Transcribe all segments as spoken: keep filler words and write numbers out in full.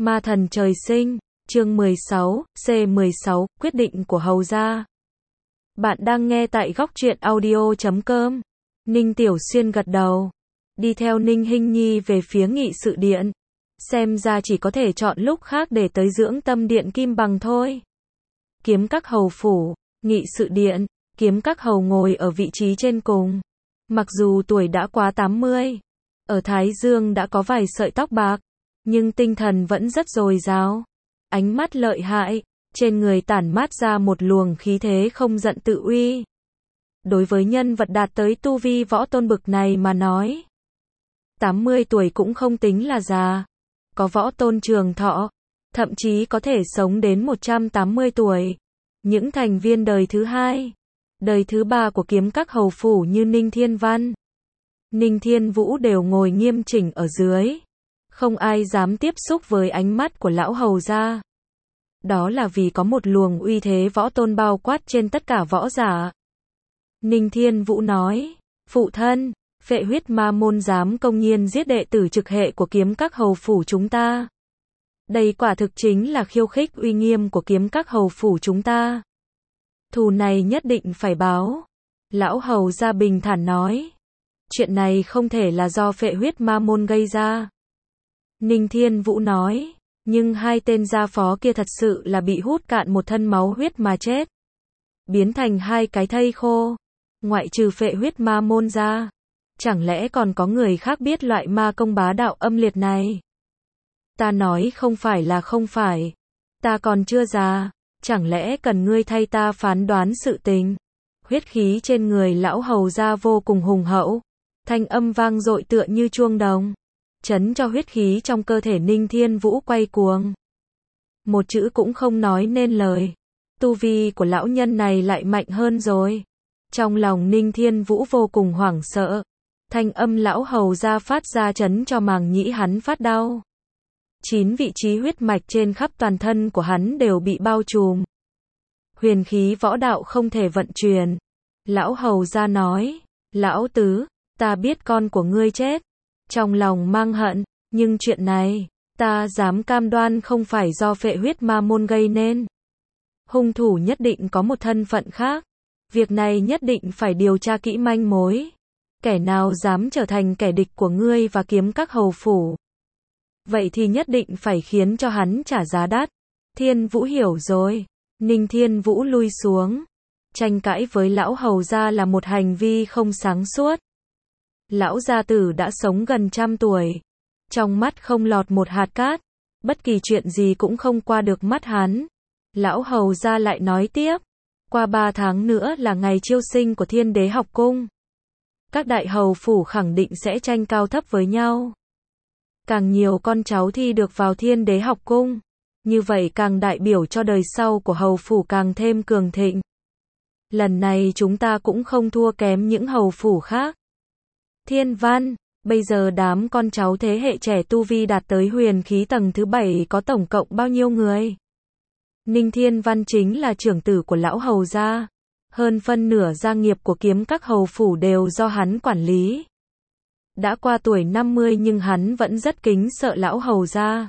Ma thần trời sinh, chương mười sáu, C mười sáu, quyết định của hầu gia. Bạn đang nghe tại góc truyện audio chấm com. Ninh Tiểu Xuyên gật đầu, đi theo Ninh Hinh Nhi về phía nghị sự điện. Xem ra chỉ có thể chọn lúc khác để tới dưỡng tâm điện Kim Bằng thôi. Kiếm Các hầu phủ, nghị sự điện, Kiếm Các hầu ngồi ở vị trí trên cùng. Mặc dù tuổi đã quá tám mươi, ở Thái Dương đã có vài sợi tóc bạc, nhưng tinh thần vẫn rất dồi dào. Ánh mắt lợi hại, trên người tản mát ra một luồng khí thế không giận tự uy. Đối với nhân vật đạt tới tu vi võ tôn bực này mà nói, tám mươi tuổi cũng không tính là già. Có võ tôn trường thọ, thậm chí có thể sống đến một trăm tám mươi tuổi. Những thành viên đời thứ hai, đời thứ ba của Kiếm Các hầu phủ như Ninh Thiên Văn, Ninh Thiên Vũ đều ngồi nghiêm chỉnh ở dưới. Không ai dám tiếp xúc với ánh mắt của lão hầu gia. Đó là vì có một luồng uy thế võ tôn bao quát trên tất cả võ giả. Ninh Thiên Vũ nói, phụ thân, Phệ Huyết Ma môn dám công nhiên giết đệ tử trực hệ của Kiếm Các hầu phủ chúng ta. Đây quả thực chính là khiêu khích uy nghiêm của Kiếm Các hầu phủ chúng ta. Thù này nhất định phải báo. Lão hầu gia bình thản nói, chuyện này không thể là do Phệ Huyết Ma môn gây ra. Ninh Thiên Vũ nói, nhưng hai tên gia phó kia thật sự là bị hút cạn một thân máu huyết mà chết. Biến thành hai cái thây khô. Ngoại trừ Phệ Huyết Ma môn ra, chẳng lẽ còn có người khác biết loại ma công bá đạo âm liệt này? Ta nói không phải là không phải. Ta còn chưa già, chẳng lẽ cần ngươi thay ta phán đoán sự tình? Huyết khí trên người lão hầu gia vô cùng hùng hậu. Thanh âm vang dội tựa như chuông đồng, chấn cho huyết khí trong cơ thể Ninh Thiên Vũ quay cuồng. Một chữ cũng không nói nên lời. Tu vi của lão nhân này lại mạnh hơn rồi. Trong lòng Ninh Thiên Vũ vô cùng hoảng sợ. Thanh âm lão hầu gia phát ra chấn cho màng nhĩ hắn phát đau. Chín vị trí huyết mạch trên khắp toàn thân của hắn đều bị bao trùm. Huyền khí võ đạo không thể vận chuyển. Lão hầu gia nói, lão tứ, ta biết con của ngươi chết. Trong lòng mang hận, nhưng chuyện này, ta dám cam đoan không phải do Phệ Huyết Ma môn gây nên. Hung thủ nhất định có một thân phận khác. Việc này nhất định phải điều tra kỹ manh mối. Kẻ nào dám trở thành kẻ địch của ngươi và Kiếm Các hầu phủ, vậy thì nhất định phải khiến cho hắn trả giá đắt. Thiên Vũ hiểu rồi. Ninh Thiên Vũ lui xuống. Tranh cãi với lão hầu gia là một hành vi không sáng suốt. Lão gia tử đã sống gần trăm tuổi. Trong mắt không lọt một hạt cát. Bất kỳ chuyện gì cũng không qua được mắt hắn. Lão hầu gia lại nói tiếp. Qua ba tháng nữa là ngày chiêu sinh của Thiên Đế học cung. Các đại hầu phủ khẳng định sẽ tranh cao thấp với nhau. Càng nhiều con cháu thi được vào Thiên Đế học cung, như vậy càng đại biểu cho đời sau của hầu phủ càng thêm cường thịnh. Lần này chúng ta cũng không thua kém những hầu phủ khác. Thiên Văn, bây giờ đám con cháu thế hệ trẻ tu vi đạt tới huyền khí tầng thứ bảy có tổng cộng bao nhiêu người? Ninh Thiên Văn chính là trưởng tử của lão hầu gia. Hơn phân nửa gia nghiệp của Kiếm Các hầu phủ đều do hắn quản lý. Đã qua tuổi năm mươi nhưng hắn vẫn rất kính sợ lão hầu gia.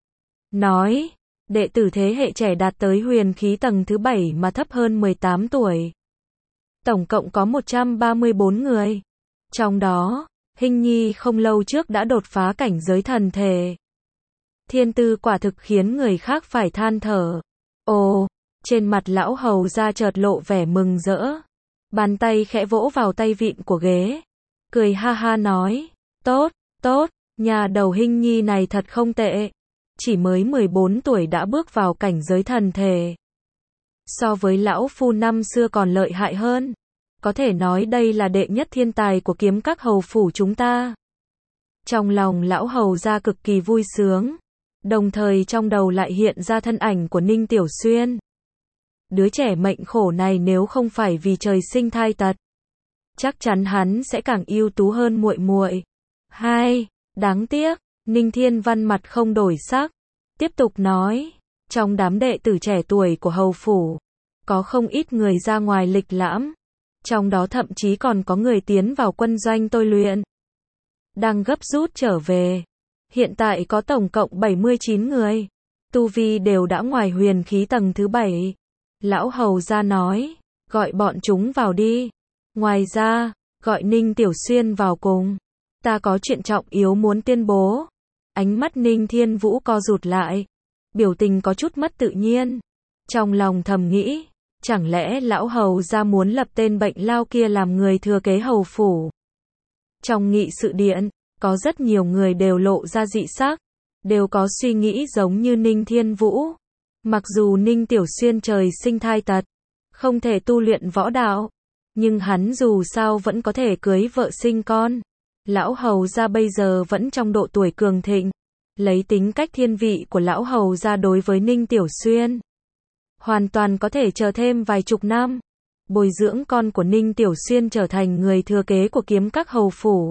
Nói, đệ tử thế hệ trẻ đạt tới huyền khí tầng thứ bảy mà thấp hơn mười tám tuổi. Tổng cộng có một trăm ba mươi bốn người. Trong đó, Hinh Nhi không lâu trước đã đột phá cảnh giới thần thể. Thiên tư quả thực khiến người khác phải than thở. Ồ, trên mặt lão hầu gia chợt lộ vẻ mừng rỡ. Bàn tay khẽ vỗ vào tay vịn của ghế. Cười ha ha nói, tốt, tốt, nhà đầu Hinh Nhi này thật không tệ. Chỉ mới mười bốn tuổi đã bước vào cảnh giới thần thể. So với lão phu năm xưa còn lợi hại hơn. Có thể nói đây là đệ nhất thiên tài của Kiếm Các hầu phủ chúng ta. Trong lòng lão hầu gia cực kỳ vui sướng. Đồng thời trong đầu lại hiện ra thân ảnh của Ninh Tiểu Xuyên. Đứa trẻ mệnh khổ này nếu không phải vì trời sinh thai tật, chắc chắn hắn sẽ càng ưu tú hơn muội muội. Hai, đáng tiếc, Ninh Thiên Văn mặt không đổi sắc, tiếp tục nói, trong đám đệ tử trẻ tuổi của hầu phủ, có không ít người ra ngoài lịch lãm, trong đó thậm chí còn có người tiến vào quân doanh tôi luyện. Đang gấp rút trở về, Hiện tại có tổng cộng bảy mươi chín người. Tu vi đều đã ngoài huyền khí tầng thứ bảy. Lão hầu gia nói, gọi bọn chúng vào đi. Ngoài ra, gọi Ninh Tiểu Xuyên vào cùng. Ta có chuyện trọng yếu muốn tuyên bố. Ánh mắt Ninh Thiên Vũ co rụt lại. Biểu tình có chút mất tự nhiên. Trong lòng thầm nghĩ, chẳng lẽ lão hầu gia muốn lập tên bệnh lao kia làm người thừa kế hầu phủ. Trong nghị sự điện, có rất nhiều người đều lộ ra dị sắc, đều có suy nghĩ giống như Ninh Thiên Vũ. Mặc dù Ninh Tiểu Xuyên trời sinh thai tật, không thể tu luyện võ đạo, nhưng hắn dù sao vẫn có thể cưới vợ sinh con. Lão hầu gia bây giờ vẫn trong độ tuổi cường thịnh, lấy tính cách thiên vị của lão hầu gia đối với Ninh Tiểu Xuyên, hoàn toàn có thể chờ thêm vài chục năm, bồi dưỡng con của Ninh Tiểu Xuyên trở thành người thừa kế của Kiếm Các hầu phủ.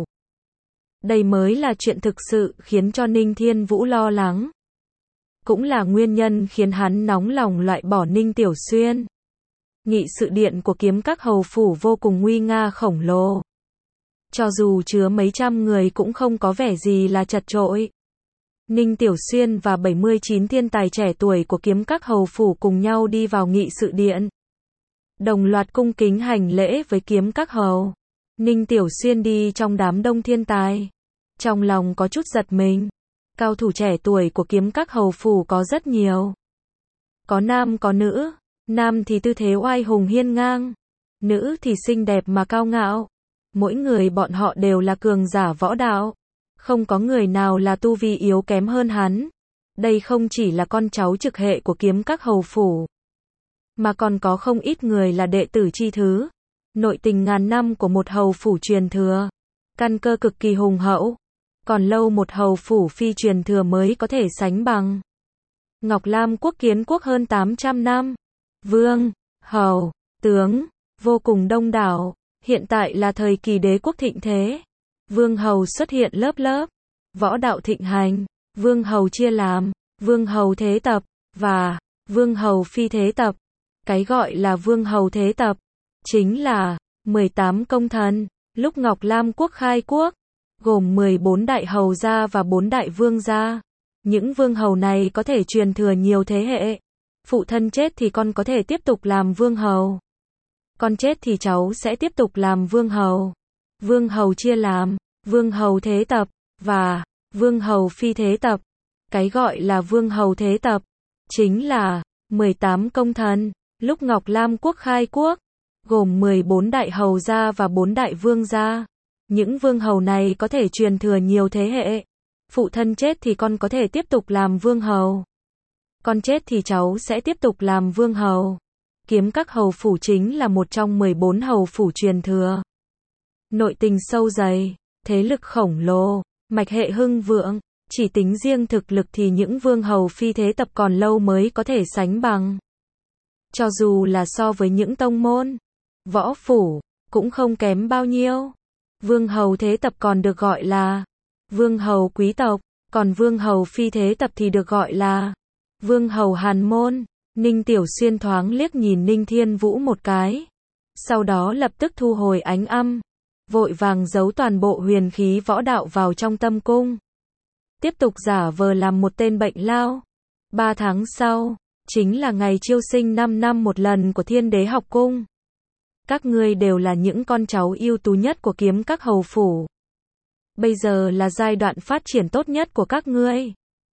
Đây mới là chuyện thực sự khiến cho Ninh Thiên Vũ lo lắng. Cũng là nguyên nhân khiến hắn nóng lòng loại bỏ Ninh Tiểu Xuyên. Nghị sự điện của Kiếm Các hầu phủ vô cùng nguy nga khổng lồ. Cho dù chứa mấy trăm người cũng không có vẻ gì là chật chội. Ninh Tiểu Xuyên và bảy mươi chín thiên tài trẻ tuổi của Kiếm Các hầu phủ cùng nhau đi vào nghị sự điện. Đồng loạt cung kính hành lễ với Kiếm Các hầu. Ninh Tiểu Xuyên đi trong đám đông thiên tài. Trong lòng có chút giật mình. Cao thủ trẻ tuổi của Kiếm Các hầu phủ có rất nhiều. Có nam có nữ. Nam thì tư thế oai hùng hiên ngang. Nữ thì xinh đẹp mà cao ngạo. Mỗi người bọn họ đều là cường giả võ đạo. Không có người nào là tu vi yếu kém hơn hắn. Đây không chỉ là con cháu trực hệ của Kiếm Các hầu phủ, mà còn có không ít người là đệ tử chi thứ. Nội tình ngàn năm của một hầu phủ truyền thừa. Căn cơ cực kỳ hùng hậu. Còn lâu một hầu phủ phi truyền thừa mới có thể sánh bằng. Ngọc Lam quốc kiến quốc hơn tám trăm năm. Vương, hầu, tướng, vô cùng đông đảo. Hiện tại là thời kỳ đế quốc thịnh thế. Vương hầu xuất hiện lớp lớp. Võ đạo thịnh hành. Vương hầu chia làm vương hầu thế tập và vương hầu phi thế tập. Cái gọi là vương hầu thế tập chính là mười tám công thần. Lúc Ngọc Lam quốc khai quốc, gồm mười bốn đại hầu gia và bốn đại vương gia. Những vương hầu này có thể truyền thừa nhiều thế hệ. Phụ thân chết thì con có thể tiếp tục làm vương hầu. Con chết thì cháu sẽ tiếp tục làm vương hầu. Vương hầu chia làm vương hầu thế tập và vương hầu phi thế tập. Cái gọi là vương hầu thế tập chính là mười tám công thần. Lúc Ngọc Lam quốc khai quốc, gồm mười bốn đại hầu gia và bốn đại vương gia. Những vương hầu này có thể truyền thừa nhiều thế hệ. Phụ thân chết thì con có thể tiếp tục làm vương hầu. Con chết thì cháu sẽ tiếp tục làm vương hầu. Kiếm Các hầu phủ chính là một trong mười bốn hầu phủ truyền thừa. Nội tình sâu dày, thế lực khổng lồ, mạch hệ hưng vượng. Chỉ tính riêng thực lực thì những vương hầu phi thế tập còn lâu mới có thể sánh bằng. Cho dù là so với những tông môn, võ phủ, cũng không kém bao nhiêu. Vương hầu thế tập còn được gọi là vương hầu quý tộc, còn vương hầu phi thế tập thì được gọi là vương hầu hàn môn. Ninh Tiểu Xuyên thoáng liếc nhìn Ninh Thiên Vũ một cái, sau đó lập tức thu hồi ánh âm, vội vàng giấu toàn bộ huyền khí võ đạo vào trong tâm cung. Tiếp tục giả vờ làm một tên bệnh lao. Ba tháng sau, chính là ngày chiêu sinh năm năm một lần của Thiên Đế học cung. Các ngươi đều là những con cháu ưu tú nhất của Kiếm Các hầu phủ. Bây giờ là giai đoạn phát triển tốt nhất của các ngươi.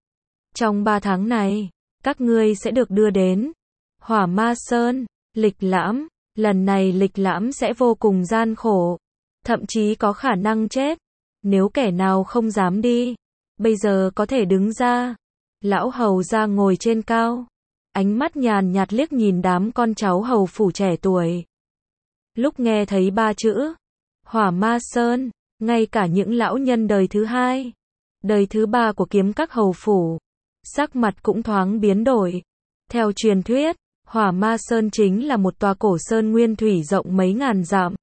Trong ba tháng này, các ngươi sẽ được đưa đến Hỏa Ma Sơn, lịch lãm. Lần này lịch lãm sẽ vô cùng gian khổ, thậm chí có khả năng chết. Nếu kẻ nào không dám đi, bây giờ có thể đứng ra. Lão hầu gia ngồi trên cao, ánh mắt nhàn nhạt liếc nhìn đám con cháu hầu phủ trẻ tuổi. Lúc nghe thấy ba chữ Hỏa Ma Sơn, ngay cả những lão nhân đời thứ hai, đời thứ ba của Kiếm Các hầu phủ, sắc mặt cũng thoáng biến đổi. Theo truyền thuyết, Hỏa Ma Sơn chính là một tòa cổ sơn nguyên thủy rộng mấy ngàn dặm.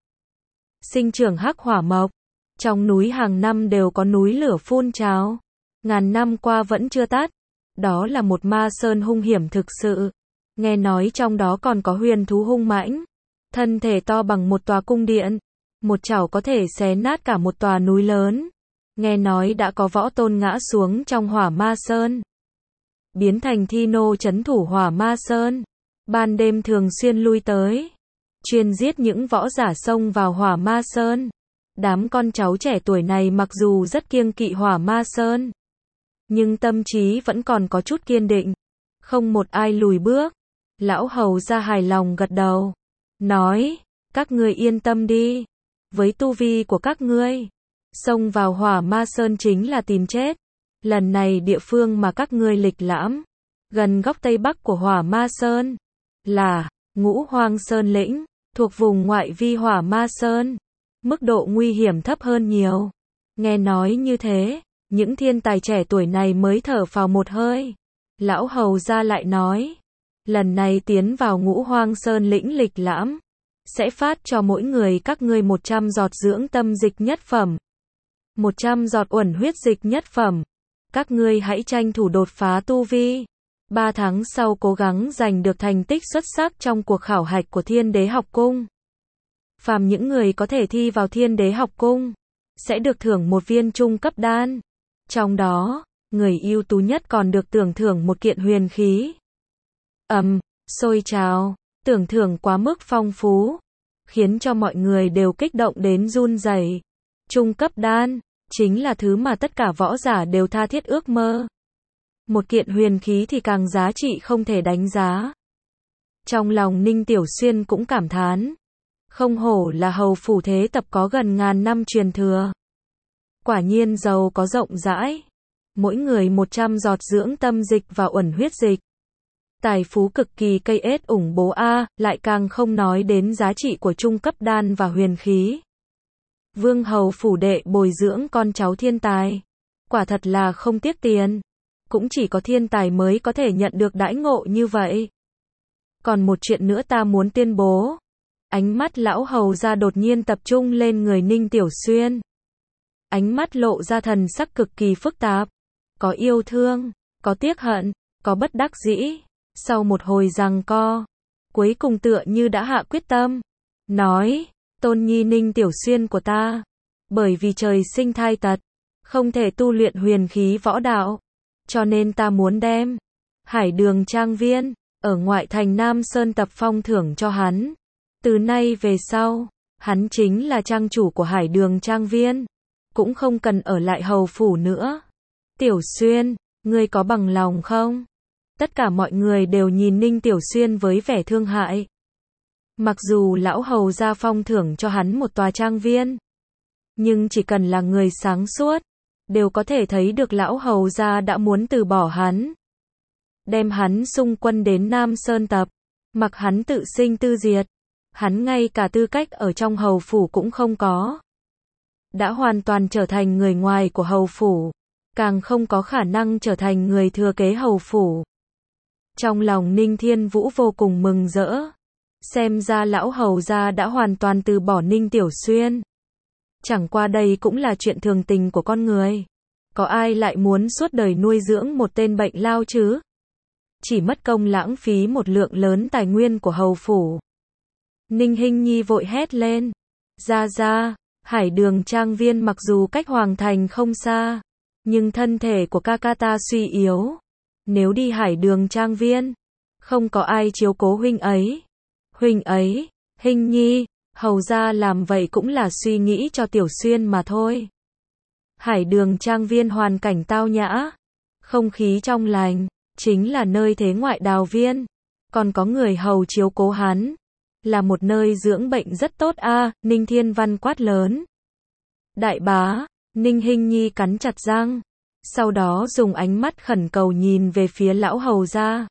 Sinh trưởng hắc hỏa mộc, trong núi hàng năm đều có núi lửa phun trào, ngàn năm qua vẫn chưa tắt. Đó là một ma sơn hung hiểm thực sự. Nghe nói trong đó còn có huyền thú hung mãnh, thân thể to bằng một tòa cung điện, một chảo có thể xé nát cả một tòa núi lớn. nghe nói đã có võ tôn ngã xuống trong Hỏa Ma Sơn, biến thành thi nô trấn thủ Hỏa Ma Sơn, ban đêm thường xuyên lui tới, chuyên giết những võ giả xông vào Hỏa Ma Sơn. Đám con cháu trẻ tuổi này mặc dù rất kiêng kỵ Hỏa Ma Sơn, nhưng tâm trí vẫn còn có chút kiên định, không một ai lùi bước. Lão hầu gia hài lòng gật đầu, nói, các ngươi yên tâm đi, với tu vi của các ngươi, xông vào Hỏa Ma Sơn chính là tìm chết. Lần này địa phương mà các ngươi lịch lãm, gần góc tây bắc của Hỏa Ma Sơn, là Ngũ Hoang Sơn lĩnh, thuộc vùng ngoại vi Hỏa Ma Sơn, mức độ nguy hiểm thấp hơn nhiều. Nghe nói như thế, những thiên tài trẻ tuổi này mới thở phào một hơi. Lão hầu gia lại nói, lần này tiến vào Ngũ Hoang Sơn lĩnh lịch lãm, sẽ phát cho mỗi người các ngươi một trăm giọt dưỡng tâm dịch nhất phẩm, một trăm giọt uẩn huyết dịch nhất phẩm. Các ngươi hãy tranh thủ đột phá tu vi. Ba tháng sau cố gắng giành được thành tích xuất sắc trong cuộc khảo hạch của Thiên Đế học cung. Phàm những người có thể thi vào Thiên Đế học cung, sẽ được thưởng một viên trung cấp đan. Trong đó, người ưu tú nhất còn được tưởng thưởng một kiện huyền khí. Ầm, um, sôi trào, tưởng thưởng quá mức phong phú, khiến cho mọi người đều kích động đến run rẩy. Trung cấp đan, chính là thứ mà tất cả võ giả đều tha thiết ước mơ. Một kiện huyền khí thì càng giá trị không thể đánh giá. Trong lòng Ninh Tiểu Xuyên cũng cảm thán, không hổ là hầu phủ thế tập có gần ngàn năm truyền thừa. Quả nhiên giàu có rộng rãi, mỗi người một trăm giọt dưỡng tâm dịch và uẩn huyết dịch. Tài phú cực kỳ cây ết ủng bố a, lại càng không nói đến giá trị của trung cấp đan và huyền khí. Vương hầu phủ đệ bồi dưỡng con cháu thiên tài, quả thật là không tiếc tiền. Cũng chỉ có thiên tài mới có thể nhận được đãi ngộ như vậy. Còn một chuyện nữa ta muốn tuyên bố. Ánh mắt lão hầu gia đột nhiên tập trung lên người Ninh Tiểu Xuyên. Ánh mắt lộ ra thần sắc cực kỳ phức tạp. Có yêu thương, có tiếc hận, có bất đắc dĩ. Sau một hồi giằng co, cuối cùng tựa như đã hạ quyết tâm. Nói, tôn nhi Ninh Tiểu Xuyên của ta, bởi vì trời sinh thai tật, không thể tu luyện huyền khí võ đạo. Cho nên ta muốn đem Hải Đường Trang Viên ở ngoại thành Nam Sơn tập phong thưởng cho hắn. Từ nay về sau, hắn chính là trang chủ của Hải Đường Trang Viên, cũng không cần ở lại hầu phủ nữa. Tiểu Xuyên, ngươi có bằng lòng không? Tất cả mọi người đều nhìn Ninh Tiểu Xuyên với vẻ thương hại. Mặc dù lão hầu gia phong thưởng cho hắn một tòa trang viên, nhưng chỉ cần là người sáng suốt, đều có thể thấy được lão hầu gia đã muốn từ bỏ hắn. Đem hắn xung quân đến Nam Sơn tập, mặc hắn tự sinh tự diệt. Hắn ngay cả tư cách ở trong hầu phủ cũng không có. Đã hoàn toàn trở thành người ngoài của hầu phủ, càng không có khả năng trở thành người thừa kế hầu phủ. Trong lòng Ninh Thiên Vũ vô cùng mừng rỡ. Xem ra lão hầu gia đã hoàn toàn từ bỏ Ninh Tiểu Xuyên. Chẳng qua đây cũng là chuyện thường tình của con người. Có ai lại muốn suốt đời nuôi dưỡng một tên bệnh lao chứ? Chỉ mất công lãng phí một lượng lớn tài nguyên của hầu phủ. Ninh Hinh Nhi vội hét lên. Ra ra, Hải Đường Trang Viên mặc dù cách Hoàng Thành không xa, nhưng thân thể của ca ca ta suy yếu. Nếu đi Hải Đường Trang Viên, không có ai chiếu cố huynh ấy. Huynh ấy, Hinh Nhi, hầu ra làm vậy cũng là suy nghĩ cho Tiểu Xuyên mà thôi. Hải Đường Trang Viên hoàn cảnh tao nhã, không khí trong lành, chính là nơi thế ngoại đào viên. Còn có người hầu chiếu cố hắn, là một nơi dưỡng bệnh rất tốt a. À, Ninh Thiên Văn quát lớn. Đại bá, Ninh Hinh Nhi cắn chặt răng, sau đó dùng ánh mắt khẩn cầu nhìn về phía lão hầu gia.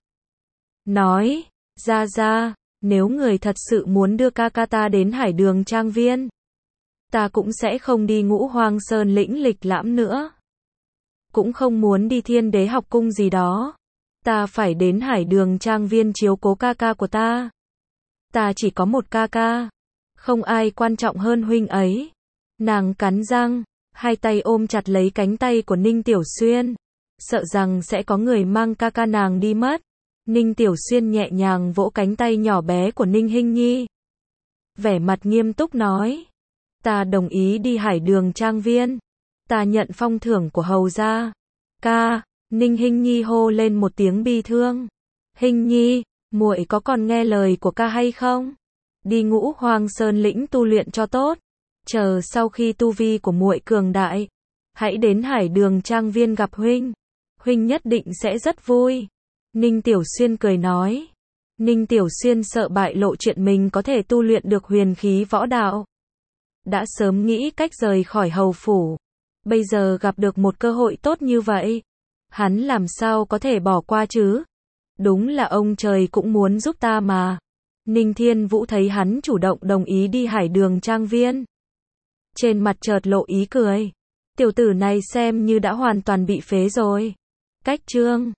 Nói, ra ra, nếu người thật sự muốn đưa ca ca ta đến Hải Đường Trang Viên, ta cũng sẽ không đi Ngũ Hoang Sơn lĩnh lịch lãm nữa. Cũng không muốn đi Thiên Đế học cung gì đó. Ta phải đến Hải Đường Trang Viên chiếu cố ca ca của ta. Ta chỉ có một ca ca, không ai quan trọng hơn huynh ấy. Nàng cắn răng, hai tay ôm chặt lấy cánh tay của Ninh Tiểu Xuyên, sợ rằng sẽ có người mang ca ca nàng đi mất. Ninh Tiểu Xuyên nhẹ nhàng vỗ cánh tay nhỏ bé của Ninh Hinh Nhi. Vẻ mặt nghiêm túc nói, ta đồng ý đi Hải Đường Trang Viên. ta nhận phong thưởng của hầu gia. Ca, Ninh Hinh Nhi hô lên một tiếng bi thương. Hinh Nhi, muội có còn nghe lời của ca hay không? Đi Ngũ Hoang Sơn lĩnh tu luyện cho tốt. Chờ sau khi tu vi của muội cường đại, hãy đến Hải Đường Trang Viên gặp huynh. Huynh nhất định sẽ rất vui. Ninh Tiểu Xuyên cười nói. Ninh Tiểu Xuyên sợ bại lộ chuyện mình có thể tu luyện được huyền khí võ đạo. Đã sớm nghĩ cách rời khỏi hầu phủ. Bây giờ gặp được một cơ hội tốt như vậy, hắn làm sao có thể bỏ qua chứ? Đúng là ông trời cũng muốn giúp ta mà. Ninh Thiên Vũ thấy hắn chủ động đồng ý đi Hải Đường Trang Viên, trên mặt chợt lộ ý cười. Tiểu tử này xem như đã hoàn toàn bị phế rồi. Cách chương